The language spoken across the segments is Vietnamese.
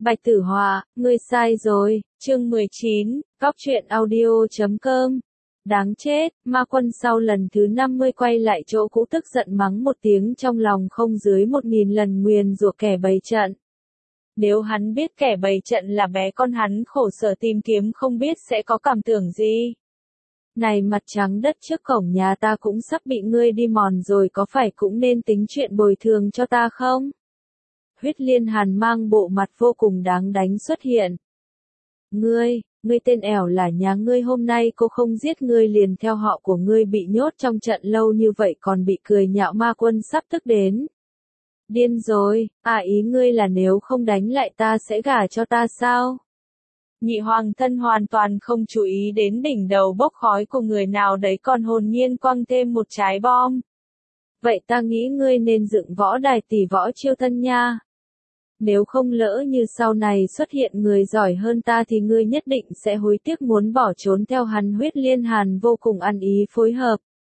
Bạch Tử Hòa, ngươi sai rồi, chương 19, góc truyện audio.com. Đáng chết, ma quân sau lần thứ 50 quay lại chỗ cũ tức giận mắng một tiếng trong lòng không dưới 1000 lần nguyền rủa kẻ bày trận. Nếu hắn biết kẻ bày trận là bé con hắn khổ sở tìm kiếm không biết sẽ có cảm tưởng gì. Này mặt trắng đất trước cổng nhà ta cũng sắp bị ngươi đi mòn rồi, có phải cũng nên tính chuyện bồi thường cho ta không? Huyết Liên Hàn mang bộ mặt vô cùng đáng đánh xuất hiện. Ngươi tên ẻo là nhà ngươi, hôm nay cô không giết ngươi liền theo họ của ngươi bị nhốt trong trận lâu như vậy còn bị cười nhạo, ma quân sắp tức đến. Điên rồi, ý ngươi là nếu không đánh lại ta sẽ gả cho ta sao? Nhị hoàng thân hoàn toàn không chú ý đến đỉnh đầu bốc khói của người nào đấy, còn hồn nhiên quăng thêm một trái bom. Vậy ta nghĩ ngươi nên dựng võ đài tỷ võ chiêu thân nha. Nếu không lỡ như sau này xuất hiện người giỏi hơn ta thì ngươi nhất định sẽ hối tiếc muốn bỏ trốn theo hắn. Huyết Liên Hàn vô cùng ăn ý phối hợp.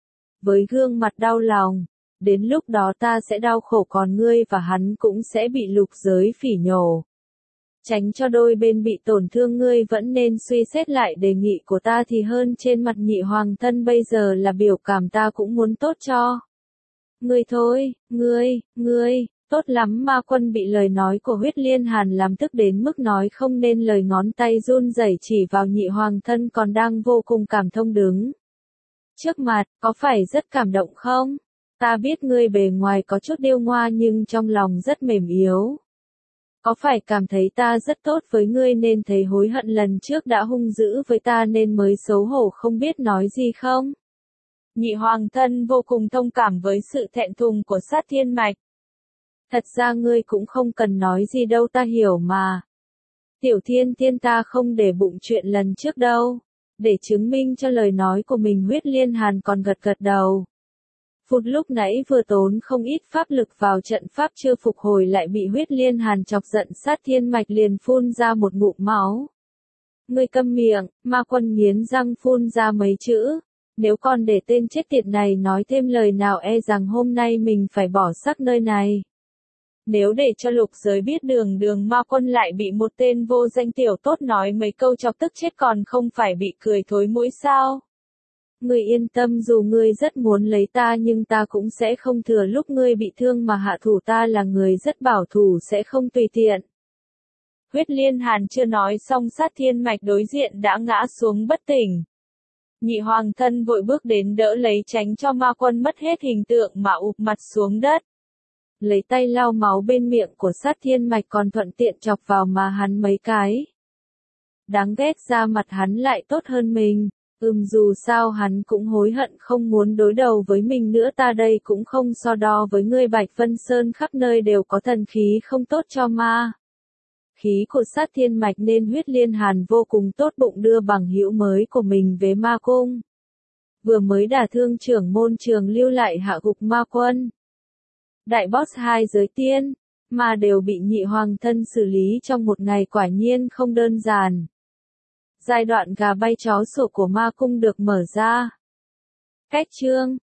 Với gương mặt đau lòng, đến lúc đó ta sẽ đau khổ còn ngươi và hắn cũng sẽ bị lục giới phỉ nhổ. Tránh cho đôi bên bị tổn thương, ngươi vẫn nên suy xét lại đề nghị của ta thì hơn. Trên mặt nhị hoàng thân bây giờ là biểu cảm ta cũng muốn tốt cho ngươi thôi, ngươi. Tốt lắm, ma quân bị lời nói của Huyết Liên Hàn làm tức đến mức nói không nên lời, ngón tay run rẩy chỉ vào nhị hoàng thân còn đang vô cùng cảm thông đứng trước mặt. Có phải rất cảm động không? Ta biết ngươi bề ngoài có chút điêu ngoa nhưng trong lòng rất mềm yếu. Có phải cảm thấy ta rất tốt với ngươi nên thấy hối hận lần trước đã hung dữ với ta nên mới xấu hổ không biết nói gì không? Nhị hoàng thân vô cùng thông cảm với sự thẹn thùng của Sát Thiên Mạch. Thật ra ngươi cũng không cần nói gì đâu, ta hiểu mà. Tiểu Thiên Tiên ta không để bụng chuyện lần trước đâu. Để chứng minh cho lời nói của mình, Huyết Liên Hàn còn gật đầu. Phút lúc nãy vừa tốn không ít pháp lực vào trận pháp chưa phục hồi lại bị Huyết Liên Hàn chọc giận, Sát Thiên Mạch liền phun ra một ngụm máu. Ngươi câm miệng, ma quân nghiến răng phun ra mấy chữ. Nếu còn để tên chết tiệt này nói thêm lời nào e rằng hôm nay mình phải bỏ xác nơi này. Nếu để cho lục giới biết đường ma quân lại bị một tên vô danh tiểu tốt nói mấy câu chọc tức chết còn không phải bị cười thối mũi sao? Ngươi yên tâm, dù ngươi rất muốn lấy ta nhưng ta cũng sẽ không thừa lúc ngươi bị thương mà hạ thủ, ta là người rất bảo thủ sẽ không tùy tiện. Huyết Liên Hàn chưa nói xong, Sát Thiên Mạch đối diện đã ngã xuống bất tỉnh. Nhị hoàng thân vội bước đến đỡ lấy tránh cho ma quân mất hết hình tượng mà ụp mặt xuống đất. Lấy tay lau máu bên miệng của Sát Thiên Mạch còn thuận tiện chọc vào mà hắn mấy cái. Đáng ghét, da mặt hắn lại tốt hơn mình. Dù sao hắn cũng hối hận không muốn đối đầu với mình nữa, ta đây cũng không so đo với ngươi. Bạch Vân Sơn khắp nơi đều có thần khí không tốt cho ma khí của Sát Thiên Mạch nên Huyết Liên Hàn vô cùng tốt bụng đưa bằng hữu mới của mình về ma cung. Vừa mới đả thương trưởng môn Trường Lưu lại hạ gục ma quân. Đại boss 2 giới tiên, mà đều bị nhị hoàng thân xử lý trong một ngày, quả nhiên không đơn giản. Giai đoạn gà bay chó sủa của ma cung được mở ra. Cách chương